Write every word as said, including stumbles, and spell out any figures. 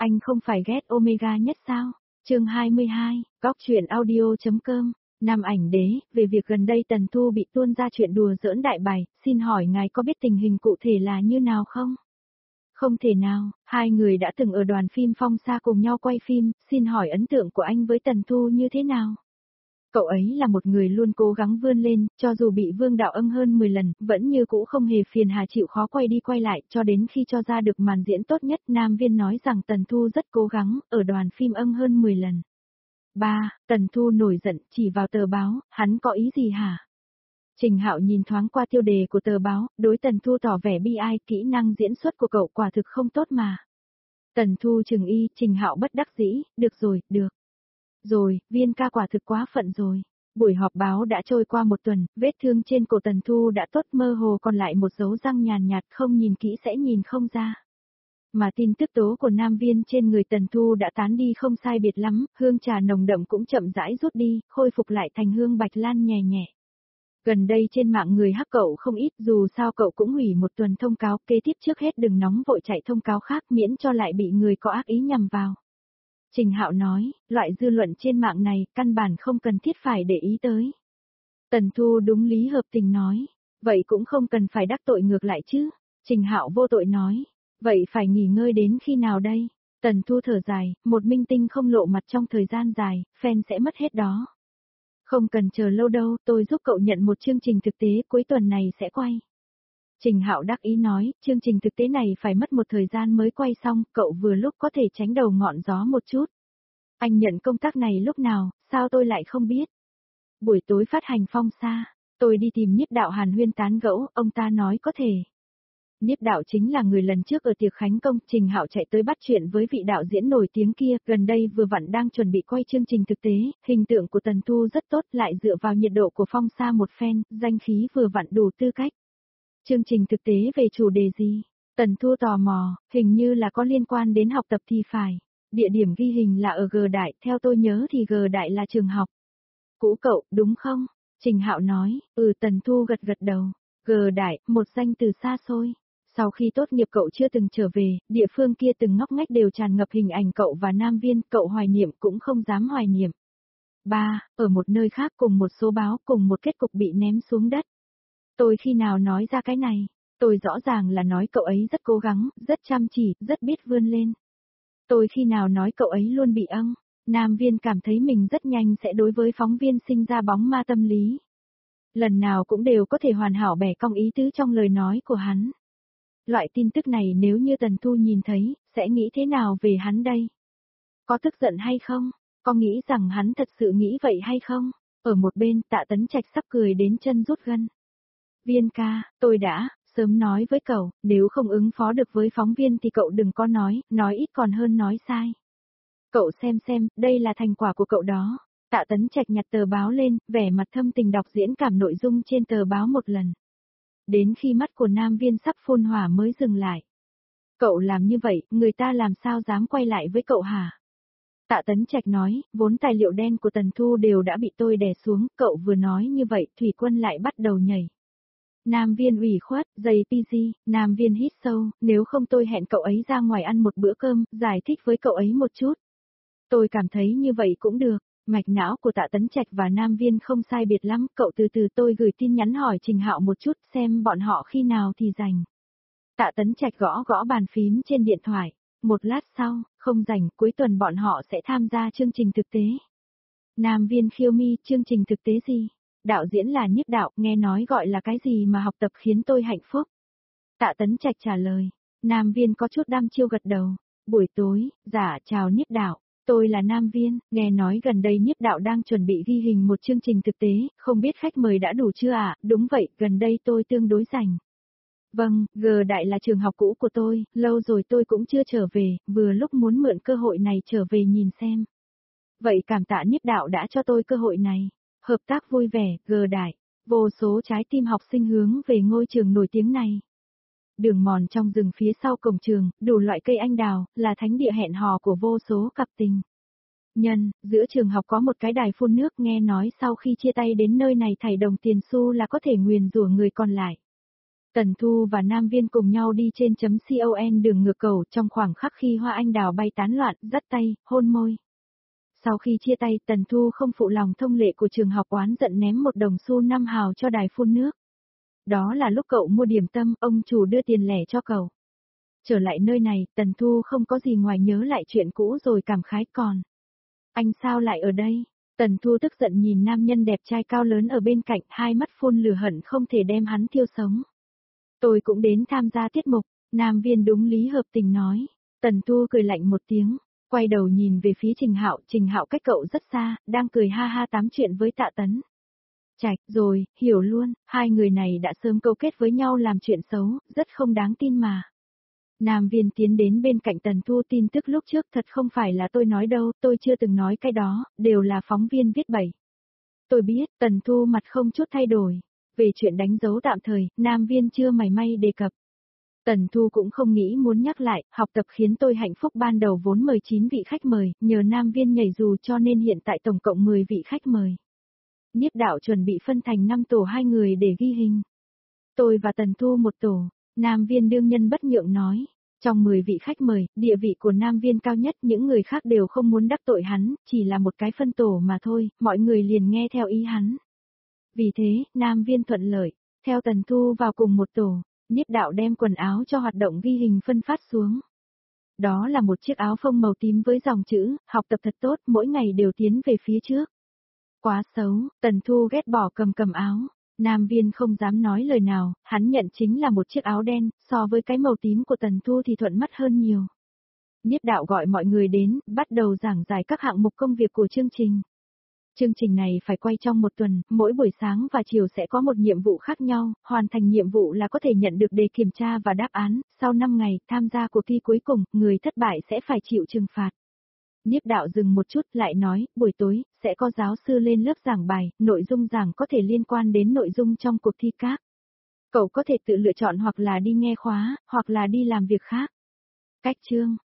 Anh không phải ghét Omega nhất sao? Chương hai mươi hai, góc truyện audio.com, Nam ảnh đế, về việc gần đây Tần Thu bị tuôn ra chuyện đùa giỡn đại bày, xin hỏi ngài có biết tình hình cụ thể là như nào không? Không thể nào, hai người đã từng ở đoàn phim Phong Sa cùng nhau quay phim, xin hỏi ấn tượng của anh với Tần Thu như thế nào? Cậu ấy là một người luôn cố gắng vươn lên, cho dù bị Vương Đạo âng hơn mười lần, vẫn như cũ không hề phiền hà chịu khó quay đi quay lại, cho đến khi cho ra được màn diễn tốt nhất. Nam Viên nói rằng Tần Thu rất cố gắng, ở đoàn phim âng hơn mười lần. ba. Tần Thu nổi giận, chỉ vào tờ báo, hắn có ý gì hả? Trình Hạo nhìn thoáng qua tiêu đề của tờ báo, đối Tần Thu tỏ vẻ bi ai, kỹ năng diễn xuất của cậu quả thực không tốt mà. Tần Thu chừng y, Trình Hạo bất đắc dĩ, được rồi, được. Rồi, Viên ca quả thực quá phận rồi. Buổi họp báo đã trôi qua một tuần, vết thương trên cổ Tần Thu đã tốt, mơ hồ còn lại một dấu răng nhàn nhạt, không nhìn kỹ sẽ nhìn không ra. Mà tin tức tố của Nam Viên trên người Tần Thu đã tán đi không sai biệt lắm, hương trà nồng đậm cũng chậm rãi rút đi, khôi phục lại thành hương bạch lan nhẹ nhẹ. Gần đây trên mạng người hắc cậu không ít, dù sao cậu cũng hủy một tuần thông cáo, kế tiếp trước hết đừng nóng vội chạy thông cáo khác miễn cho lại bị người có ác ý nhằm vào. Trình Hạo nói, loại dư luận trên mạng này, căn bản không cần thiết phải để ý tới. Tần Thu đúng lý hợp tình nói, vậy cũng không cần phải đắc tội ngược lại chứ. Trình Hạo vô tội nói, vậy phải nghỉ ngơi đến khi nào đây? Tần Thu thở dài, một minh tinh không lộ mặt trong thời gian dài, fan sẽ mất hết đó. Không cần chờ lâu đâu, tôi giúp cậu nhận một chương trình thực tế cuối tuần này sẽ quay. Trình Hạo đắc ý nói, chương trình thực tế này phải mất một thời gian mới quay xong, cậu vừa lúc có thể tránh đầu ngọn gió một chút. Anh nhận công tác này lúc nào, sao tôi lại không biết? Buổi tối phát hành Phong Sa, tôi đi tìm Nhiếp Đạo hàn huyên tán gẫu, ông ta nói có thể. Nhiếp Đạo chính là người lần trước ở tiệc khánh công, Trình Hạo chạy tới bắt chuyện với vị đạo diễn nổi tiếng kia, gần đây vừa vặn đang chuẩn bị quay chương trình thực tế, hình tượng của Tần Thu rất tốt, lại dựa vào nhiệt độ của Phong Sa một phen, danh khí vừa vặn đủ tư cách. Chương trình thực tế về chủ đề gì? Tần Thu tò mò, hình như là có liên quan đến học tập thì phải. Địa điểm ghi hình là ở G Đại, theo tôi nhớ thì G Đại là trường học cũ cậu, đúng không? Trình Hạo nói, ừ. Tần Thu gật gật đầu. G Đại, một danh từ xa xôi. Sau khi tốt nghiệp cậu chưa từng trở về, địa phương kia từng ngóc ngách đều tràn ngập hình ảnh cậu và Nam Viên, cậu hoài niệm cũng không dám hoài niệm. ba. Ở một nơi khác cùng một số báo cùng một kết cục bị ném xuống đất. Tôi khi nào nói ra cái này? Tôi rõ ràng là nói cậu ấy rất cố gắng, rất chăm chỉ, rất biết vươn lên. Tôi khi nào nói cậu ấy luôn bị âng? Nam Viên cảm thấy mình rất nhanh sẽ đối với phóng viên sinh ra bóng ma tâm lý. Lần nào cũng đều có thể hoàn hảo bẻ cong ý tứ trong lời nói của hắn. Loại tin tức này nếu như Tần Thu nhìn thấy, sẽ nghĩ thế nào về hắn đây? Có tức giận hay không? Có nghĩ rằng hắn thật sự nghĩ vậy hay không? Ở một bên, Tạ Tấn Trạch sắp cười đến chân rút gân. Viên ca, tôi đã sớm nói với cậu, nếu không ứng phó được với phóng viên thì cậu đừng có nói, nói ít còn hơn nói sai. Cậu xem xem, đây là thành quả của cậu đó. Tạ Tấn Trạch nhặt tờ báo lên, vẻ mặt thâm tình đọc diễn cảm nội dung trên tờ báo một lần. Đến khi mắt của Nam Viên sắp phun hỏa mới dừng lại. Cậu làm như vậy, người ta làm sao dám quay lại với cậu hả? Tạ Tấn Trạch nói, vốn tài liệu đen của Tần Thu đều đã bị tôi đè xuống, cậu vừa nói như vậy, Thủy Quân lại bắt đầu nhảy. Nam Viên ủy khuất, giày pê giê, Nam Viên hít sâu, nếu không tôi hẹn cậu ấy ra ngoài ăn một bữa cơm, giải thích với cậu ấy một chút. Tôi cảm thấy như vậy cũng được, mạch não của Tạ Tấn Trạch và Nam Viên không sai biệt lắm, cậu từ từ tôi gửi tin nhắn hỏi Trình Hạo một chút xem bọn họ khi nào thì rảnh. Tạ Tấn Trạch gõ gõ bàn phím trên điện thoại, một lát sau, không rảnh, cuối tuần bọn họ sẽ tham gia chương trình thực tế. Nam Viên khiêu mi, chương trình thực tế gì? Đạo diễn là Nhiếp Đạo, nghe nói gọi là cái gì mà học tập khiến tôi hạnh phúc. Tạ Tấn Trạch trả lời, Nam Viên có chút đăm chiêu gật đầu. Buổi tối, dạ chào Nhiếp Đạo, tôi là Nam Viên, nghe nói gần đây Nhiếp Đạo đang chuẩn bị ghi hình một chương trình thực tế, không biết khách mời đã đủ chưa ạ? À? Đúng vậy, gần đây tôi tương đối rảnh. Vâng, G Đại là trường học cũ của tôi, lâu rồi tôi cũng chưa trở về, vừa lúc muốn mượn cơ hội này trở về nhìn xem. Vậy cảm tạ Nhiếp Đạo đã cho tôi cơ hội này. Hợp tác vui vẻ, G Đại. Vô số trái tim học sinh hướng về ngôi trường nổi tiếng này. Đường mòn trong rừng phía sau cổng trường, đủ loại cây anh đào, là thánh địa hẹn hò của vô số cặp tình nhân. Giữa trường học có một cái đài phun nước, nghe nói sau khi chia tay đến nơi này thảy đồng tiền xu là có thể nguyền rủa người còn lại. Tần Thu và Nam Viên cùng nhau đi trên chấm con đường ngược cầu trong khoảng khắc khi hoa anh đào bay tán loạn, dắt tay, hôn môi. Sau khi chia tay, Tần Thu không phụ lòng thông lệ của trường học oán giận ném một đồng xu năm hào cho đài phun nước. Đó là lúc cậu mua điểm tâm, ông chủ đưa tiền lẻ cho cậu. Trở lại nơi này, Tần Thu không có gì ngoài nhớ lại chuyện cũ rồi cảm khái còn. Anh sao lại ở đây? Tần Thu tức giận nhìn nam nhân đẹp trai cao lớn ở bên cạnh, hai mắt phun lửa hận không thể đem hắn thiêu sống. Tôi cũng đến tham gia tiết mục, Nam Viên đúng lý hợp tình nói. Tần Thu cười lạnh một tiếng, quay đầu nhìn về phía Trình Hạo, Trình Hạo cách cậu rất xa, đang cười ha ha tám chuyện với Tạ Tấn. Chạch, rồi, hiểu luôn, hai người này đã sớm câu kết với nhau làm chuyện xấu, rất không đáng tin mà. Nam Viên tiến đến bên cạnh Tần Thu, tin tức lúc trước thật không phải là tôi nói đâu, tôi chưa từng nói cái đó, đều là phóng viên viết bậy. Tôi biết, Tần Thu mặt không chút thay đổi. Về chuyện đánh dấu tạm thời, Nam Viên chưa mảy may đề cập. Tần Thu cũng không nghĩ muốn nhắc lại, học tập khiến tôi hạnh phúc, ban đầu vốn mời chín vị khách mời, nhờ Nam Viên nhảy dù cho nên hiện tại tổng cộng mười vị khách mời. Nhiếp đạo chuẩn bị phân thành năm tổ hai người để ghi hình. Tôi và Tần Thu một tổ, Nam Viên đương nhân bất nhượng nói. Trong mười vị khách mời, địa vị của Nam Viên cao nhất, những người khác đều không muốn đắc tội hắn, chỉ là một cái phân tổ mà thôi, mọi người liền nghe theo ý hắn. Vì thế, Nam Viên thuận lợi, theo Tần Thu vào cùng một tổ, Nhiếp đạo đem quần áo cho hoạt động ghi hình phân phát xuống. Đó là một chiếc áo phông màu tím với dòng chữ, học tập thật tốt, mỗi ngày đều tiến về phía trước. Quá xấu, Tần Thu ghét bỏ cầm cầm áo. Nam Viên không dám nói lời nào, hắn nhận chính là một chiếc áo đen, so với cái màu tím của Tần Thu thì thuận mắt hơn nhiều. Nhiếp đạo gọi mọi người đến, bắt đầu giảng giải các hạng mục công việc của chương trình. Chương trình này phải quay trong một tuần, mỗi buổi sáng và chiều sẽ có một nhiệm vụ khác nhau, hoàn thành nhiệm vụ là có thể nhận được đề kiểm tra và đáp án, sau năm ngày, tham gia cuộc thi cuối cùng, người thất bại sẽ phải chịu trừng phạt. Nhiếp đạo dừng một chút lại nói, buổi tối, sẽ có giáo sư lên lớp giảng bài, nội dung giảng có thể liên quan đến nội dung trong cuộc thi các. Cậu có thể tự lựa chọn hoặc là đi nghe khóa, hoặc là đi làm việc khác. Cách chương